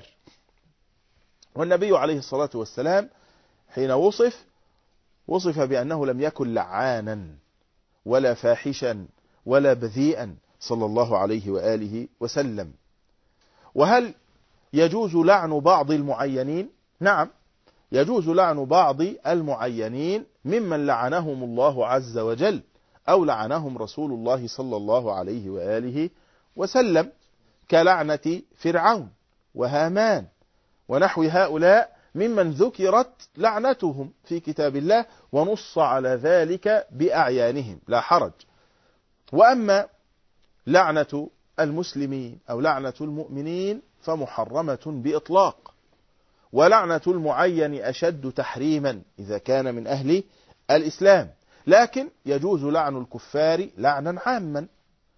والنبي عليه الصلاة والسلام حين وصف وصف بأنه لم يكن لعانا ولا فاحشا ولا بذيئا صلى الله عليه وآله وسلم. وهل يجوز لعن بعض المعينين؟ نعم، يجوز لعن بعض المعينين ممن لعنهم الله عز وجل أو لعنهم رسول الله صلى الله عليه وآله وسلم، كلعنة فرعون وهامان ونحو هؤلاء ممن ذكرت لعنتهم في كتاب الله ونص على ذلك بأعيانهم لا حرج. وأما لعنة المسلمين أو لعنة المؤمنين فمحرمة بإطلاق، ولعنة المعين أشد تحريما إذا كان من أهل الإسلام، لكن يجوز لعن الكفار لعنا عاما.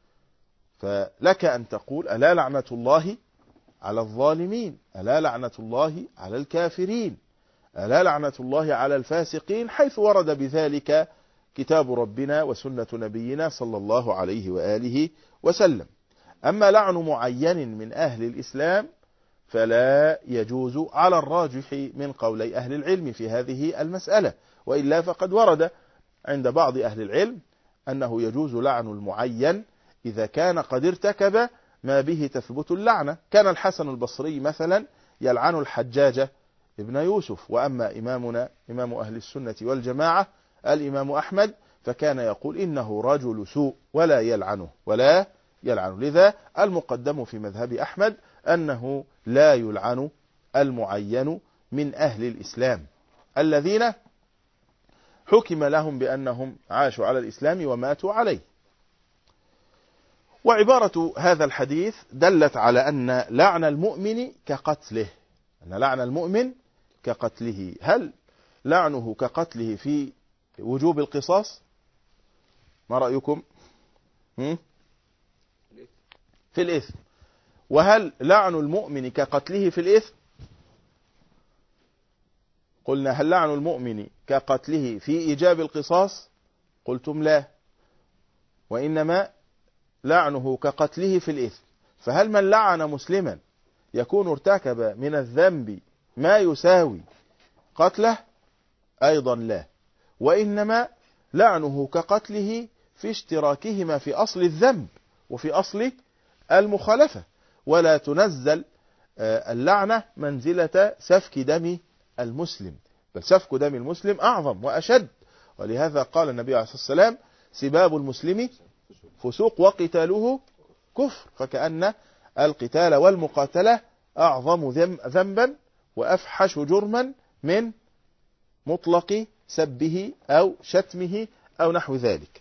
فلك أن تقول ألا لعنة الله على الظالمين، ألا لعنة الله على الكافرين، ألا لعنة الله على الفاسقين، حيث ورد بذلك كتاب ربنا وسنة نبينا صلى الله عليه وآله وسلم. أما لعن معين من أهل الإسلام فلا يجوز على الراجح من قولي أهل العلم في هذه المسألة، وإلا فقد ورد عند بعض أهل العلم أنه يجوز لعن المعين إذا كان قد ارتكب ما به تثبت اللعنة. كان الحسن البصري مثلا يلعن الحجاج ابن يوسف. وأما إمامنا إمام أهل السنة والجماعة الإمام أحمد فكان يقول إنه رجل سوء ولا يلعنه ولا يلعنه. لذا المقدم في مذهب أحمد أنه لا يلعن المعين من أهل الإسلام الذين حكم لهم بأنهم عاشوا على الإسلام وماتوا عليه. وعبارة هذا الحديث دلت على أن لعن المؤمن كقتله، أن لعن المؤمن كقتله. هل لعنه كقتله في وجوب القصاص؟ ما رأيكم؟ في الإثم. وهل لعن المؤمن كقتله في الإثم؟ قلنا هل لعن المؤمن كقتله في إيجاب القصاص؟ قلتم لا، وإنما لعنه كقتله في الإثم. فهل من لعن مسلما يكون ارتكب من الذنب ما يساوي قتله؟ أيضا لا، وإنما لعنه كقتله في اشتراكهما في أصل الذنب وفي أصل المخالفة، ولا تنزل اللعنة منزلة سفك دم المسلم، بل سفك دم المسلم أعظم وأشد. ولهذا قال النبي عليه الصلاة والسلام سباب المسلم فسوق وقتاله كفر، فكأن القتال والمقاتلة أعظم ذنبا وأفحش جرما من مطلق سبه أو شتمه أو نحو ذلك.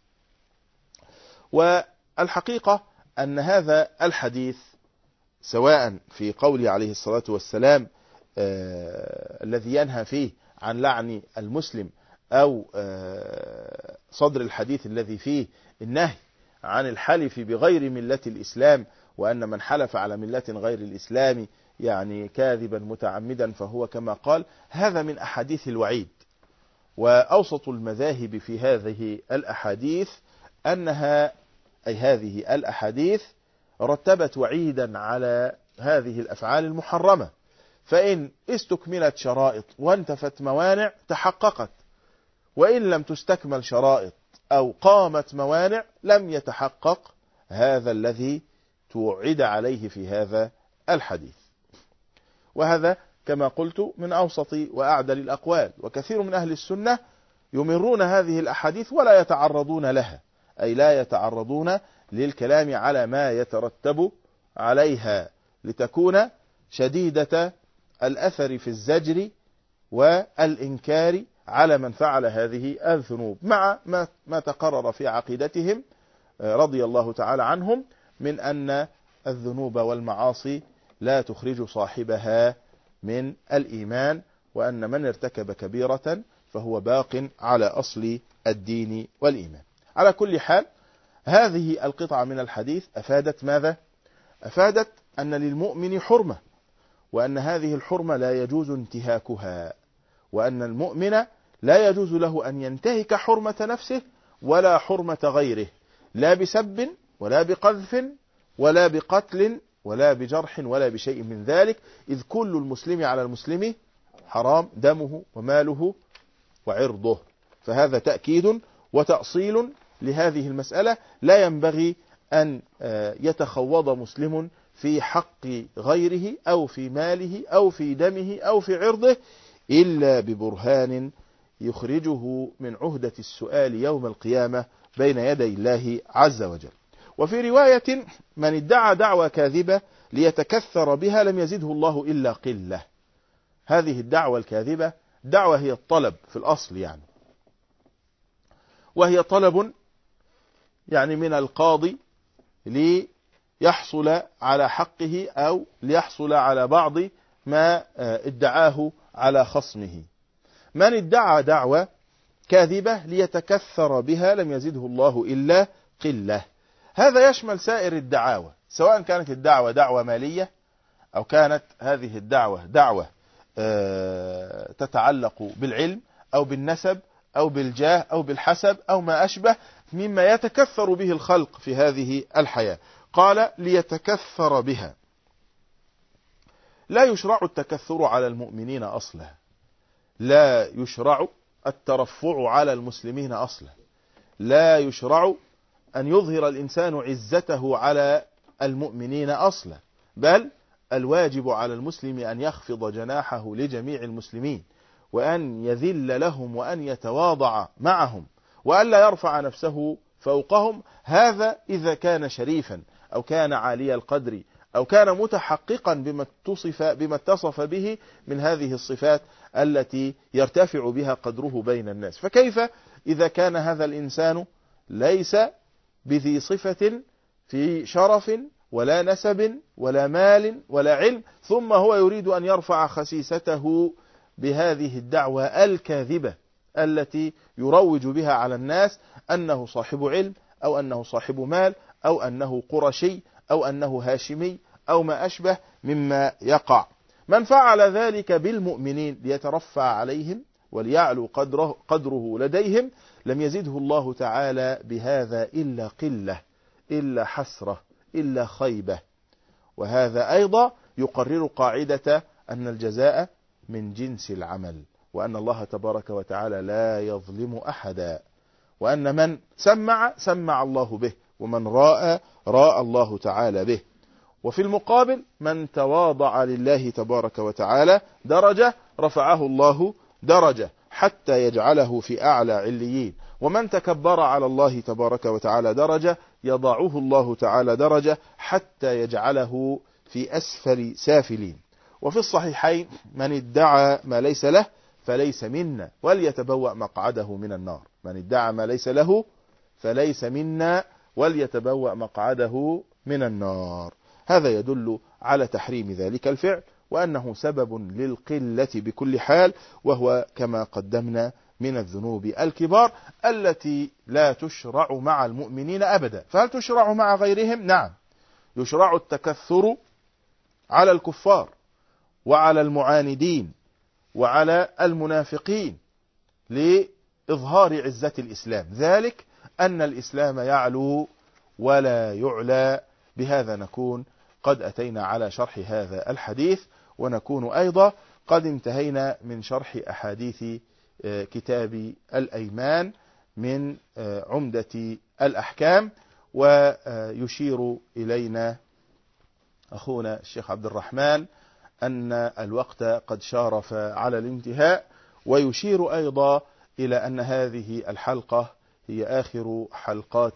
والحقيقة أن هذا الحديث سواء في قوله عليه الصلاة والسلام آه الذي ينهى فيه عن لعن المسلم، أو آه صدر الحديث الذي فيه النهي عن الحلف بغير ملة الإسلام، وأن من حلف على ملة غير الإسلام يعني كاذبا متعمدا فهو كما قال. هذا من أحاديث الوعيد. وأوسط المذاهب في هذه الأحاديث أنها أي هذه الأحاديث رتبت وعيدا على هذه الأفعال المحرمة، فإن استكملت شرائط وانتفت موانع تحققت، وإن لم تستكمل شرائط أو قامت موانع لم يتحقق هذا الذي توعد عليه في هذا الحديث. وهذا كما قلت من أوسط وأعدل الأقوال. وكثير من أهل السنة يمرون هذه الأحاديث ولا يتعرضون لها، أي لا يتعرضون للكلام على ما يترتب عليها، لتكون شديدة الأثر في الزجر والإنكار على من فعل هذه الذنوب، مع ما, ما تقرر في عقيدتهم رضي الله تعالى عنهم من أن الذنوب والمعاصي لا تخرج صاحبها من الإيمان، وأن من ارتكب كبيرة فهو باق على أصل الدين والإيمان. على كل حال، هذه القطعة من الحديث أفادت ماذا؟ أفادت أن للمؤمن حرمة، وأن هذه الحرمة لا يجوز انتهاكها، وأن المؤمن لا يجوز له أن ينتهك حرمة نفسه ولا حرمة غيره، لا بسب ولا بقذف ولا بقتل ولا بجرح ولا بشيء من ذلك، إذ كل المسلم على المسلم حرام دمه وماله وعرضه. فهذا تأكيد وتأصيل لهذه المسألة. لا ينبغي أن يتخوض مسلم في حق غيره أو في ماله أو في دمه أو في عرضه إلا ببرهان يخرجه من عهدة السؤال يوم القيامة بين يدي الله عز وجل. وفي رواية: من ادعى دعوى كاذبة ليتكثر بها لم يزده الله إلا قلة. هذه الدعوة الكاذبة دعوة هي الطلب في الأصل يعني، وهي طلب يعني من القاضي ليحصل على حقه أو ليحصل على بعض ما ادعاه على خصمه. من ادعى دعوة كاذبة ليتكثر بها لم يزده الله إلا قلة. هذا يشمل سائر الدعاوى، سواء كانت الدعوة دعوة مالية أو كانت هذه الدعوة دعوة تتعلق بالعلم أو بالنسب أو بالجاه أو بالحسب أو ما أشبه مما يتكثر به الخلق في هذه الحياة. قال: ليتكثر بها. لا يشرع التكثر على المؤمنين أصلا، لا يشرع الترفع على المسلمين أصلا، لا يشرع أن يظهر الإنسان عزته على المؤمنين أصلا، بل الواجب على المسلم أن يخفض جناحه لجميع المسلمين، وأن يذل لهم وأن يتواضع معهم، وأن لا يرفع نفسه فوقهم. هذا إذا كان شريفا أو كان عالي القدر أو كان متحققا بما اتصف, بما اتصف به من هذه الصفات التي يرتفع بها قدره بين الناس. فكيف إذا كان هذا الإنسان ليس بذي صفة في شرف ولا نسب ولا مال ولا علم، ثم هو يريد أن يرفع خسيسته بهذه الدعوة الكاذبة التي يروج بها على الناس أنه صاحب علم أو أنه صاحب مال أو أنه قرشي أو أنه هاشمي أو ما أشبه مما يقع. من فعل ذلك بالمؤمنين ليترفع عليهم وليعلو قدره, قدره لديهم لم يزده الله تعالى بهذا إلا قلة، إلا حسرة، إلا خيبة. وهذا أيضا يقرر قاعدة أن الجزاء من جنس العمل، وأن الله تبارك وتعالى لا يظلم أحدا، وأن من سمع سمع الله به، ومن راء راء الله تعالى به. وفي المقابل من تواضع لله تبارك وتعالى درجة رفعه الله درجة حتى يجعله في أعلى عليين، ومن تكبر على الله تبارك وتعالى درجة يضعه الله تعالى درجة حتى يجعله في أسفل سافلين. وفي الصحيحين: من ادعى ما ليس له فليس منا وليتبوأ مقعده من النار. من ادعى ما ليس له فليس منا وليتبوأ مقعده من النار. هذا يدل على تحريم ذلك الفعل، وأنه سبب للقلة بكل حال، وهو كما قدمنا من الذنوب الكبار التي لا تشرع مع المؤمنين أبدا. فهل تشرع مع غيرهم؟ نعم، يشرع التكثر على الكفار وعلى المعاندين وعلى المنافقين لإظهار عزة الإسلام، ذلك أن الإسلام يعلو ولا يعلى. بهذا نكون قد أتينا على شرح هذا الحديث، ونكون أيضا قد انتهينا من شرح أحاديث كتاب الأيمان من عمدة الأحكام. ويشير إلينا أخونا الشيخ عبد الرحمن أن الوقت قد شارف على الانتهاء، ويشير أيضا إلى أن هذه الحلقة هي آخر حلقات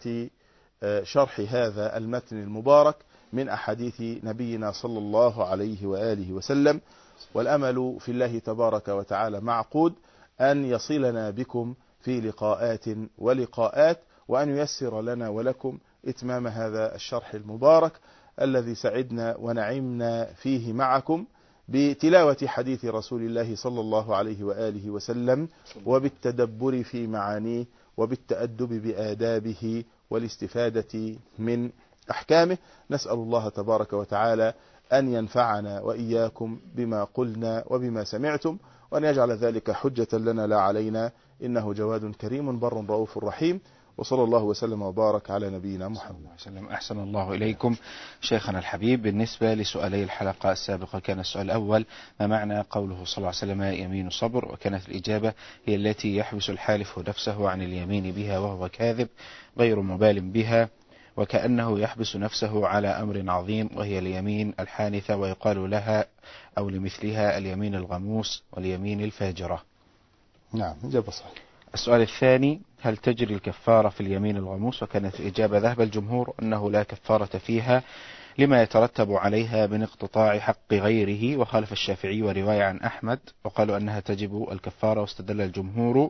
شرح هذا المتن المبارك من أحاديث نبينا صلى الله عليه وآله وسلم، والأمل في الله تبارك وتعالى معقود أن يصلنا بكم في لقاءات ولقاءات، وأن ييسر لنا ولكم إتمام هذا الشرح المبارك الذي سعدنا ونعمنا فيه معكم بتلاوة حديث رسول الله صلى الله عليه وآله وسلم، وبالتدبر في معانيه، وبالتأدب بآدابه، والاستفادة من أحكامه. نسأل الله تبارك وتعالى أن ينفعنا وإياكم بما قلنا وبما سمعتم، وأن يجعل ذلك حجة لنا لا علينا، إنه جواد كريم بر رؤوف رحيم. وصلى الله وسلم وبارك على نبينا محمد. أحسن الله إليكم شيخنا الحبيب. بالنسبة لسؤالي الحلقة السابقة، كان السؤال الأول: ما معنى قوله صلى الله عليه وسلم يمين صبر؟ وكانت الإجابة: هي التي يحبس الحالف نفسه عن اليمين بها وهو كاذب غير مبال بها، وكأنه يحبس نفسه على أمر عظيم، وهي اليمين الحانثة، ويقال لها أو لمثلها اليمين الغموس واليمين الفاجرة. نعم، إجابة صحيحة. السؤال الثاني: هل تجري الكفارة في اليمين الغموس؟ وكانت الإجابة: ذهب الجمهور أنه لا كفارة فيها لما يترتب عليها من اقتطاع حق غيره، وخالف الشافعي ورواية عن أحمد وقالوا أنها تجب الكفارة. واستدل الجمهور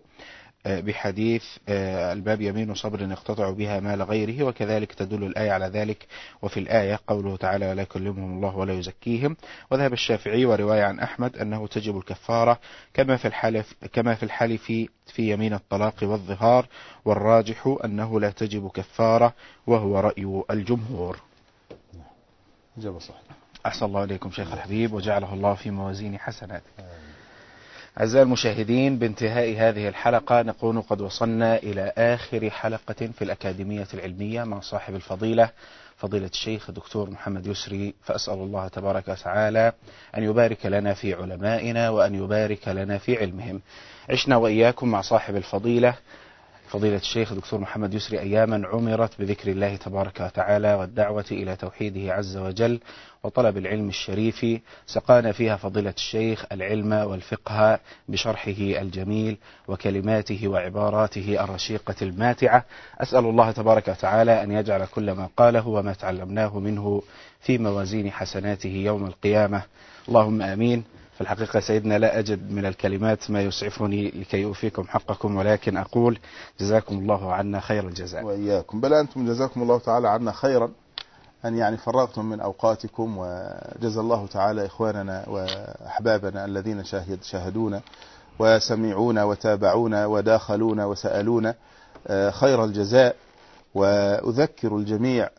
بحديث الباب يمين صبر يقتطع بها مال غيره، وكذلك تدل الآية على ذلك، وفي الآية قوله تعالى: لا يكلمهم الله ولا يزكيهم. وذهب الشافعي ورواية عن أحمد أنه تجب الكفارة كما في الحلف كما في الحلف في يمين الطلاق والظهار، والراجح أنه لا تجب كفارة، وهو رأي الجمهور. إجابة صحيحة. أحسن الله إليكم شيخ الحبيب، وجعله الله في موازين حسنات. أعزائي المشاهدين، بانتهاء هذه الحلقة نكون قد وصلنا إلى آخر حلقة في الأكاديمية العلمية مع صاحب الفضيلة فضيلة الشيخ الدكتور محمد يسري. فأسأل الله تبارك وتعالى أن يبارك لنا في علمائنا وأن يبارك لنا في علمهم. عشنا وإياكم مع صاحب الفضيلة فضيلة الشيخ الدكتور محمد يسري أياما عمرت بذكر الله تبارك وتعالى والدعوة إلى توحيده عز وجل وطلب العلم الشريف، سقانا فيها فضيلة الشيخ العلم والفقه بشرحه الجميل وكلماته وعباراته الرشيقة الماتعة. أسأل الله تبارك وتعالى أن يجعل كل ما قاله وما تعلمناه منه في موازين حسناته يوم القيامة، اللهم آمين. في الحقيقة سيدنا لا أجد من الكلمات ما يسعفني لكي أوفيكم حقكم، ولكن أقول جزاكم الله عنا خير الجزاء. وإياكم، بل أنتم جزاكم الله تعالى عنا خيرا، أن يعني فرغتم من أوقاتكم، وجزا الله تعالى إخواننا وأحبابنا الذين شاهد شاهدونا وسمعونا وتابعونا وداخلونا وسألونا خير الجزاء. وأذكر الجميع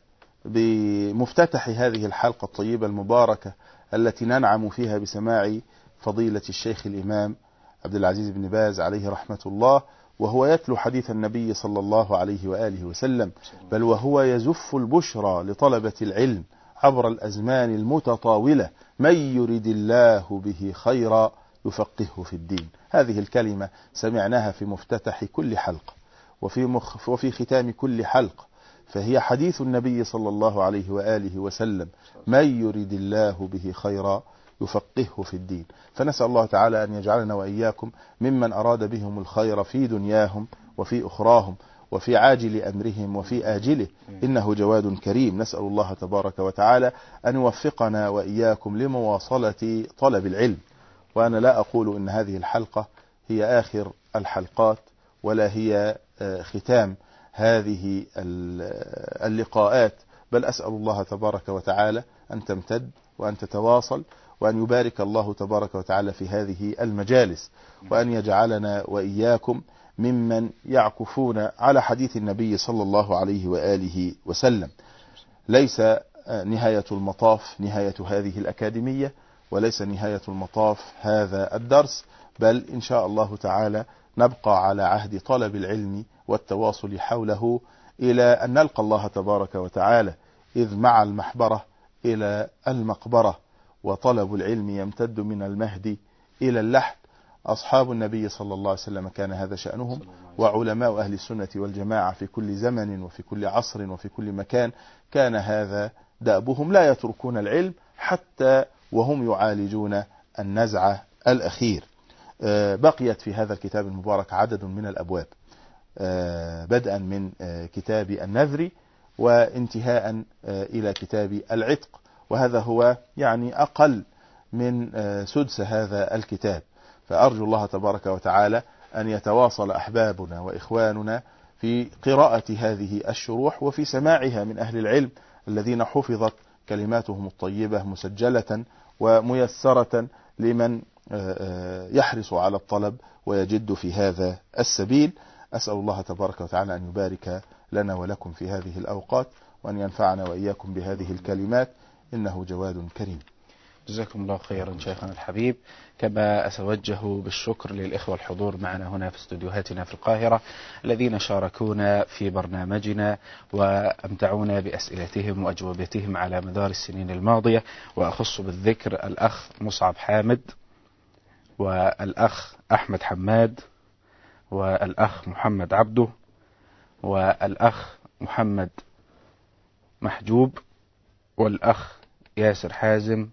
بمفتتح هذه الحلقة الطيبة المباركة التي ننعم فيها بسماع فضيلة الشيخ الإمام عبد العزيز بن باز عليه رحمة الله، وهو يتلو حديث النبي صلى الله عليه وآله وسلم، بل وهو يزف البشرى لطلبة العلم عبر الأزمان المتطاولة: من يرد الله به خيرا يفقهه في الدين. هذه الكلمة سمعناها في مفتتح كل حلقة وفي, مخ وفي ختام كل حلقة، فهي حديث النبي صلى الله عليه وآله وسلم: من يرد الله به خيرا يفقهه في الدين. فنسأل الله تعالى أن يجعلنا وإياكم ممن أراد بهم الخير في دنياهم وفي أخراهم وفي عاجل أمرهم وفي آجله، إنه جواد كريم. نسأل الله تبارك وتعالى أن يوفقنا وإياكم لمواصلة طلب العلم. وأنا لا أقول إن هذه الحلقة هي آخر الحلقات ولا هي ختام هذه اللقاءات، بل أسأل الله تبارك وتعالى أن تمتد وأن تتواصل، وأن يبارك الله تبارك وتعالى في هذه المجالس، وأن يجعلنا وإياكم ممن يعكفون على حديث النبي صلى الله عليه وآله وسلم. ليس نهاية المطاف نهاية هذه الأكاديمية، وليس نهاية المطاف هذا الدرس، بل إن شاء الله تعالى نبقى على عهد طلب العلم والتواصل حوله إلى أن نلقى الله تبارك وتعالى، إذ مع المحبرة إلى المقبرة، وطلب العلم يمتد من المهد إلى اللحد. أصحاب النبي صلى الله عليه وسلم كان هذا شأنهم، وعلماء أهل السنة والجماعة في كل زمن وفي كل عصر وفي كل مكان كان هذا دأبهم، لا يتركون العلم حتى وهم يعالجون النزع الأخير. بقيت في هذا الكتاب المبارك عدد من الأبواب، بدءا من كتاب النذر وانتهاء إلى كتاب العتق، وهذا هو يعني أقل من سدس هذا الكتاب. فأرجو الله تبارك وتعالى أن يتواصل أحبابنا وإخواننا في قراءة هذه الشروح وفي سماعها من أهل العلم الذين حفظت كلماتهم الطيبة مسجلة وميسرة لمن يحرص على الطلب ويجد في هذا السبيل. أسأل الله تبارك وتعالى أن يبارك لنا ولكم في هذه الأوقات، وأن ينفعنا وإياكم بهذه الكلمات، إنه جواد كريم. جزاكم الله خيرا شيخنا الحبيب. كما أتوجه بالشكر للإخوة الحضور معنا هنا في استوديوهاتنا في القاهرة الذين شاركونا في برنامجنا وأمتعونا بأسئلتهم وأجوبتهم على مدار السنين الماضية، وأخص بالذكر الأخ مصعب حامد، والأخ أحمد حماد، والأخ محمد عبده، والأخ محمد محجوب، والأخ ياسر حازم،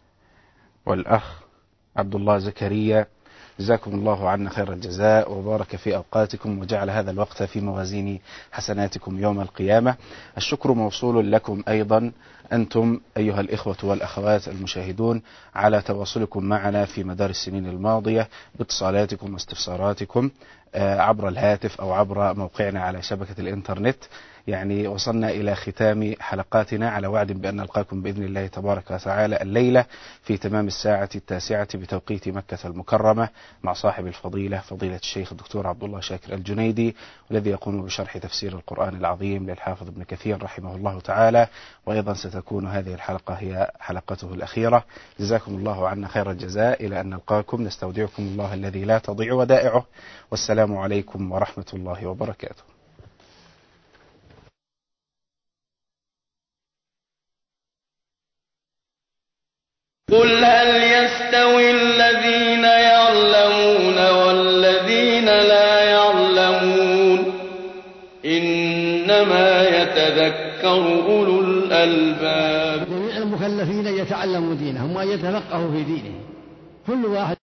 والأخ عبد الله زكريا. جزاكم الله عنا خير الجزاء وبارك في أوقاتكم وجعل هذا الوقت في موازين حسناتكم يوم القيامة. الشكر موصول لكم أيضا أنتم أيها الإخوة والأخوات المشاهدون على تواصلكم معنا في مدار السنين الماضية باتصالاتكم واستفساراتكم عبر الهاتف أو عبر موقعنا على شبكة الإنترنت. يعني وصلنا إلى ختام حلقاتنا على وعد بأن نلقاكم بإذن الله تبارك وتعالى الليلة في تمام الساعة التاسعة بتوقيت مكة المكرمة مع صاحب الفضيلة فضيلة الشيخ الدكتور عبد الله شاكر الجنيدي، والذي يقوم بشرح تفسير القرآن العظيم للحافظ ابن كثير رحمه الله تعالى، وأيضا ستكون هذه الحلقة هي حلقته الأخيرة. جزاكم الله عنا خير الجزاء، إلى أن نلقاكم نستودعكم الله الذي لا تضيع ودائعه، والسلام عليكم ورحمة الله وبركاته. قل هل يستوي الذين يعلمون والذين لا يعلمون إنما يتذكر أولو الألباب. جميع المكلفين يتعلموا دينهم ويتفقهوا في دينهم، كل واحد